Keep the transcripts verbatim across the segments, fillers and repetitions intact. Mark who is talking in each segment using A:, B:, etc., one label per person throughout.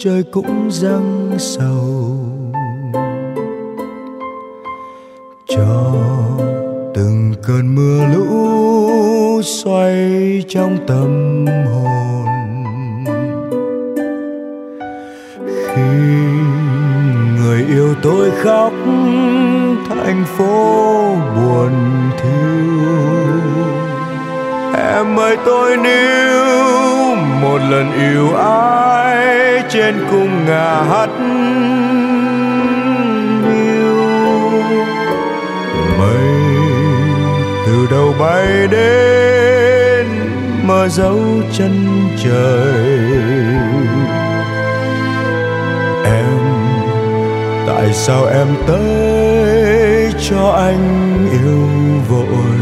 A: trời cũng giăng sầu, cho từng cơn mưa lũ xoay trong tâm hồn. Khi người yêu tôi khóc, thành phố buồn thiêu. Em ơi tôi níu một lần yêu ai trên cung ngả hắt hiu. Mây từ đâu bay đến mơ dấu chân trời. Em tại sao em tới cho anh yêu vội,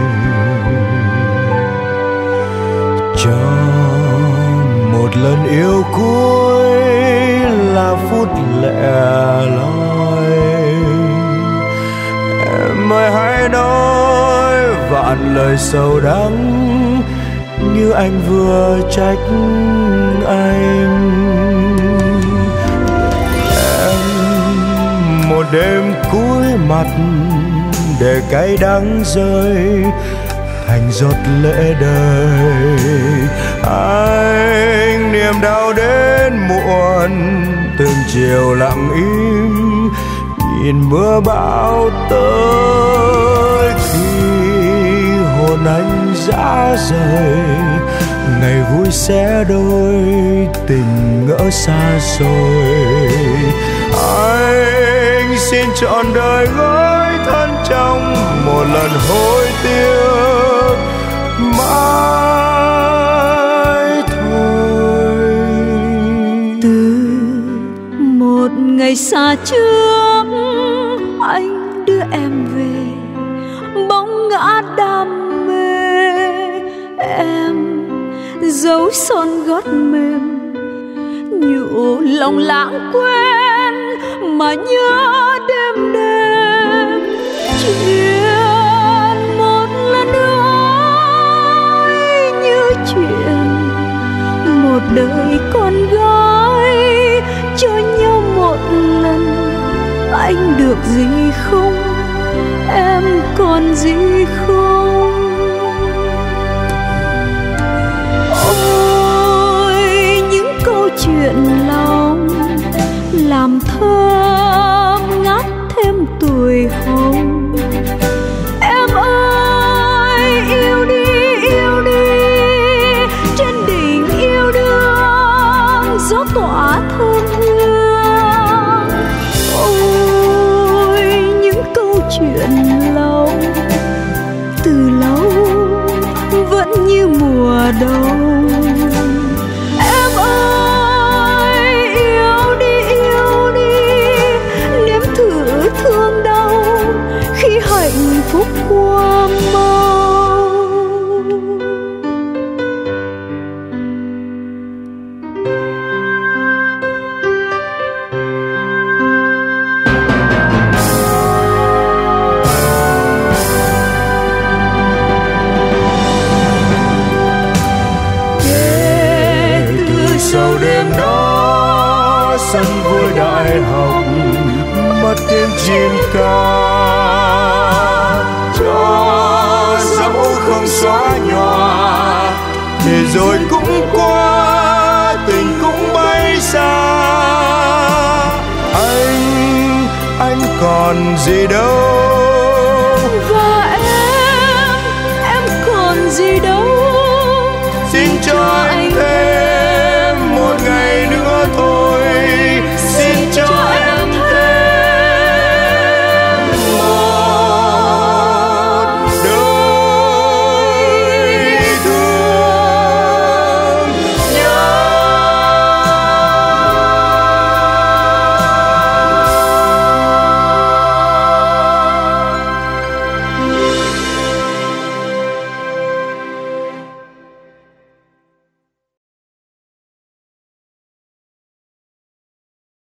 A: cho một lần yêu cuối là phút lẻ loi. Em ơi hãy nói vạn lời sầu đắng như anh vừa trách anh. Em một đêm cúi mặt để cay đắng rơi thành giọt lệ đời. Anh niềm đau đến muộn, từng chiều lặng im nhìn mưa bão tới. Khi hồn anh rã rời, ngày vui sẽ đôi, tình ngỡ xa xôi. Anh xin trọn đời gói thân trong một lần hối tiếc mãi thôi.
B: Từ một ngày xa trước, anh đưa em về bóng ngã đam mê. Em dấu son gót mềm nhủ lòng lãng quên mà nhớ đêm đêm. Chuyện một lần nữa như chuyện một đời con gái cho nhau một lần. Anh được gì không, em còn gì không? Ôi những câu chuyện lòng làm thơm ngát thêm tuổi hồng. Em ơi yêu đi yêu đi, trên đỉnh yêu đương gió tỏa thơm hương. Ôi những câu chuyện lòng từ lâu vẫn như mùa đông. Hạnh phúc qua mau.
A: Kể từ sau đêm đó, sân vui đại học mất tiếng chim ca. Cho dẫu không xóa nhòa thì rồi cũng qua, tình cũng bay xa. Anh, anh còn gì đâu